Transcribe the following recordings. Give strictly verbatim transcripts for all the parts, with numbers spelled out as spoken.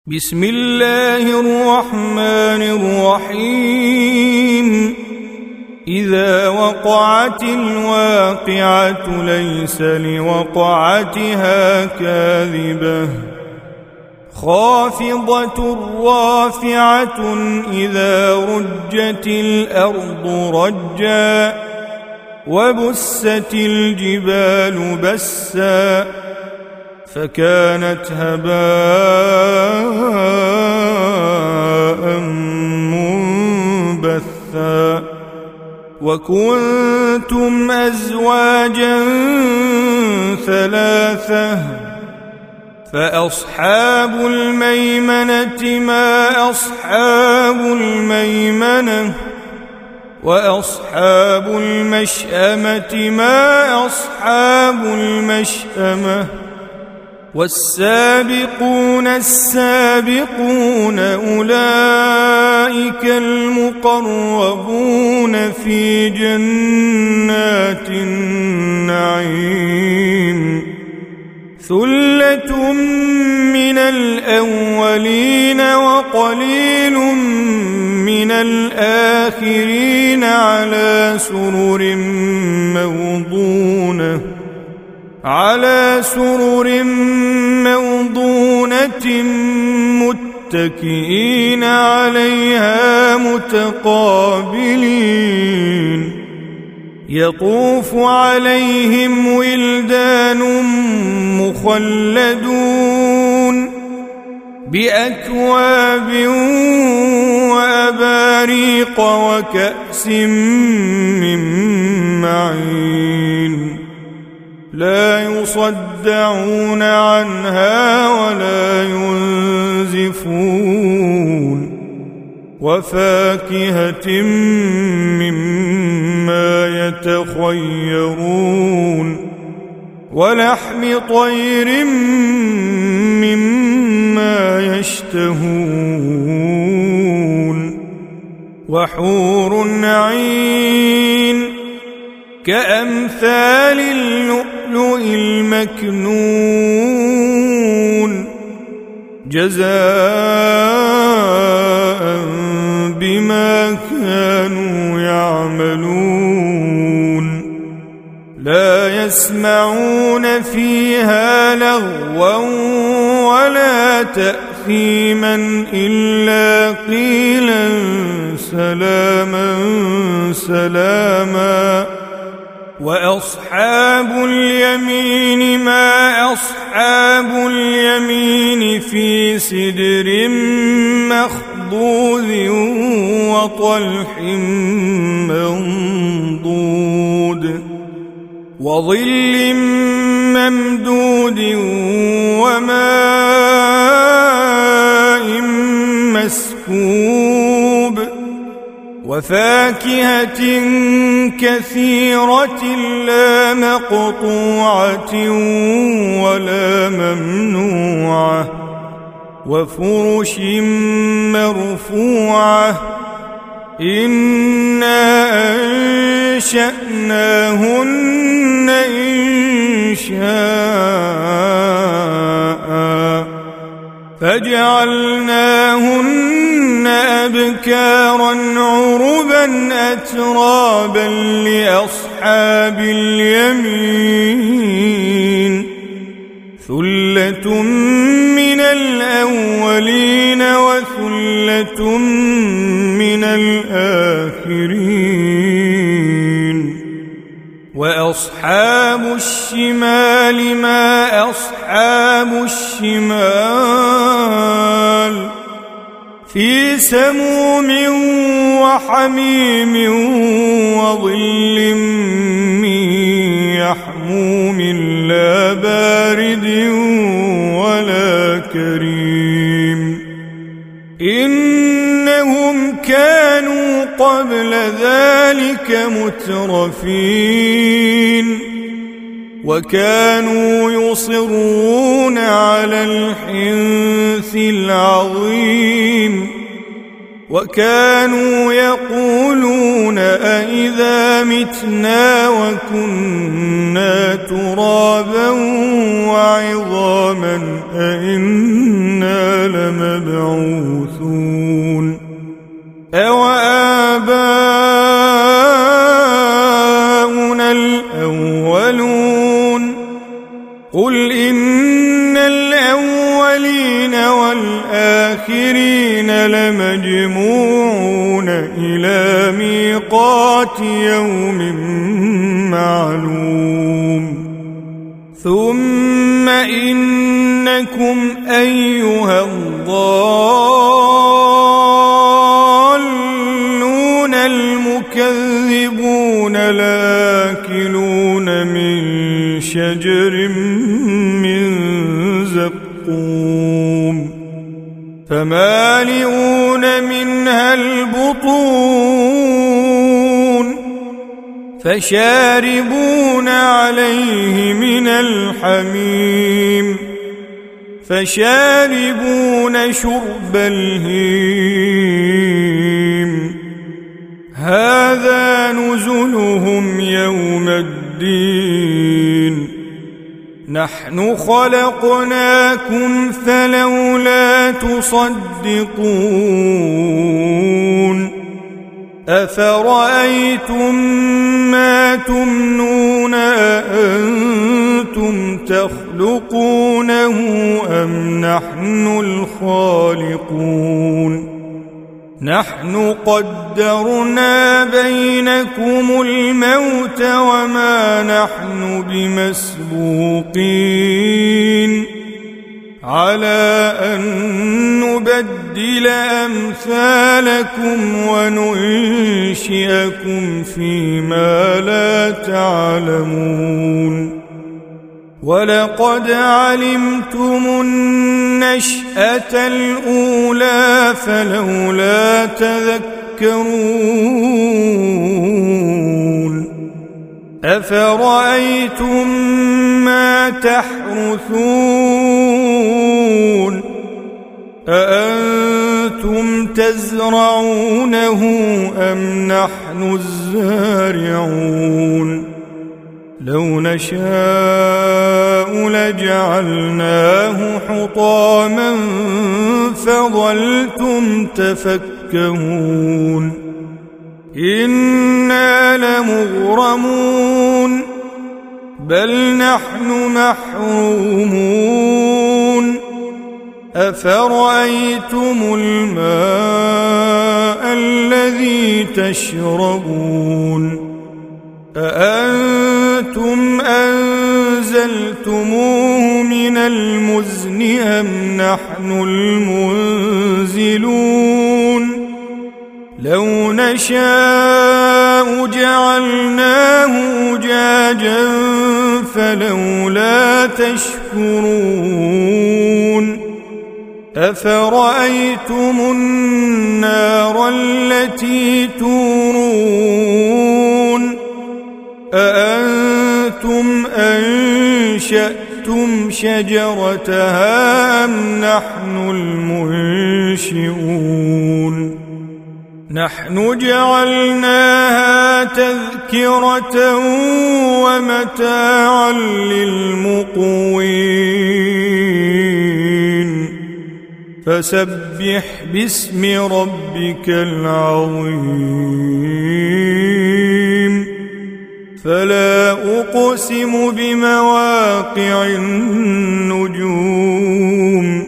بسم الله الرحمن الرحيم إذا وقعت الواقعة ليس لوقعتها كاذبة خافضة رافعة إذا رجت الأرض رجا وبست الجبال بسا فكانت هباء منبثا وكنتم أزواجا ثلاثة فأصحاب الميمنة ما أصحاب الميمنة وأصحاب المشأمة ما أصحاب المشأمة والسابقون السابقون أولئك المقربون في جنات النعيم ثلة من الأولين وقليل من الآخرين على سرر موضونة على سرر موضونة متكئين عليها متقابلين يطوف عليهم ولدان مخلدون بأكواب وأباريق وكأس من معين لا يصدعون عنها ولا ينزفون وفاكهة مما يتخيرون ولحم طير مما يشتهون وحور عين كأمثال اللؤلؤ المكنون جزاء بما كانوا يعملون لا يسمعون فيها لغوا ولا تأثيما إلا قيلا سلاما سلاما وأصحاب اليمين ما أصحاب اليمين في سدر مخضود وطلح منضود وظل ممدود وماء مسكوب وفاكهة كثيرة لا مقطوعة ولا ممنوعة وفرش مرفوعة إنا أنشأناهن إنشاء فجعلناهن أبكارا عربا أترابا لأصحاب اليمين ثلة من الأولين وثلة من الآخرين وأصحاب الشمال ما أصحاب الشمال في سموم وحميم وظل من يحموم لا بارد ولا كريم إنهم كانوا قبل ذلك مترفين وكانوا يصرون على الحنث العظيم وكانوا يقولون أئذا متنا وكنا ترابا وعظاما أئنا لمبعوثون أوآباؤنا الأولون قل إن الأولين والآخرين لمجموعون إلى ميقات يوم معلوم ثم إنكم أيها الضالون المكذبون لآكلون من شجر من زقوم فمالئون منها البطون فشاربون عليه من الحميم فشاربون شرب الهيم هذا نزلهم يوم الدين نحن خلقناكم فلولا تصدقون أفرأيتم ما تمنون أأنتم تخلقونه أم نحن الخالقون نحن قدرنا بينكم الموت وما نحن بمسبوقين على أن نبدل أمثالكم وننشئكم فيما لا تعلمون ولقد علمتم النشأة الأولى فلولا تذكرون أفرأيتم ما تحرثون أأنتم تزرعونه أم نحن الزارعون لو نشاء لجعلناه حطاما فظلتم تفكهون إنا لمغرمون بل نحن محرومون أفرأيتم الماء الذي تشربون أأنتم أنزلتموه من المزن أم نحن المنزلون لو نشاء جعلناه أجاجا فلولا تشكرون أفرأيتم النار التي تورون أأنتم أنشأتم شجرتها أم نحن المنشئون نحن جعلناها تذكرة ومتاعا للمقوين فسبح باسم ربك العظيم فلا أقسم بمواقع النجوم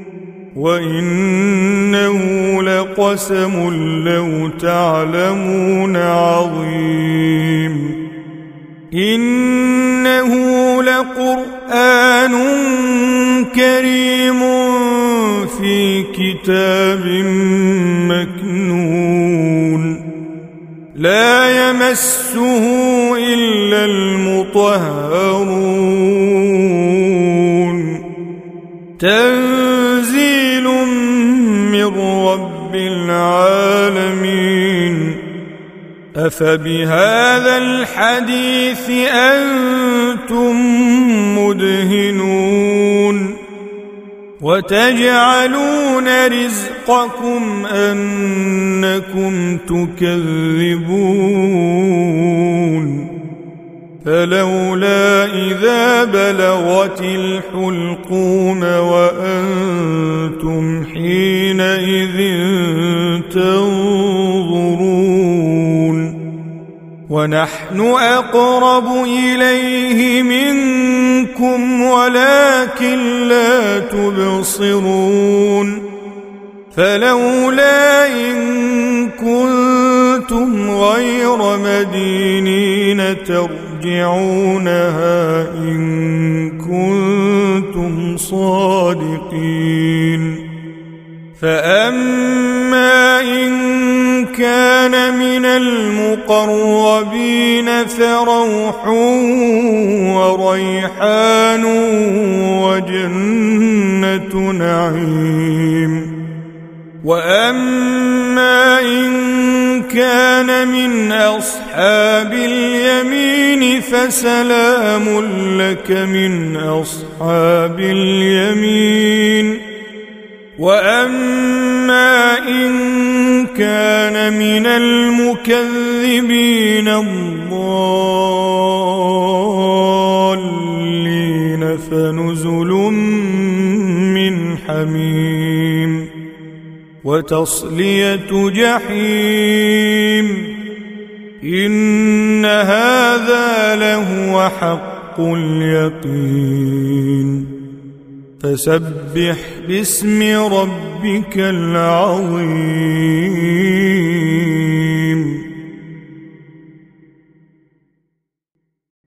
وإنه لقسم لو تعلمون عظيم إنه لقرآن كريم في كتاب مكنون لا يمسه إلا المطهرون تنزيل من رب العالمين أفبهذا الحديث أنتم مدهنون وتجعلون يجعلون رزقكم أنكم تكذبون فلولا إذا بلغت الحلقوم وأنتم حينئذ تنظرون ونحن أقرب إليه منكم ولكن لا تبصرون فلولا إن كنتم غير مدينين ترجعونها إن كنتم صادقين فأما إن كان من المقربين فروح وريحان وجنة نعيم وأما إن كان من أصحاب اليمين فسلام لك من أصحاب اليمين وأما إن كان من المكذبين الضالين فنزل من حميم وتصلية جحيم إن هذا لهو حق اليقين فسبح باسم ربك العظيم.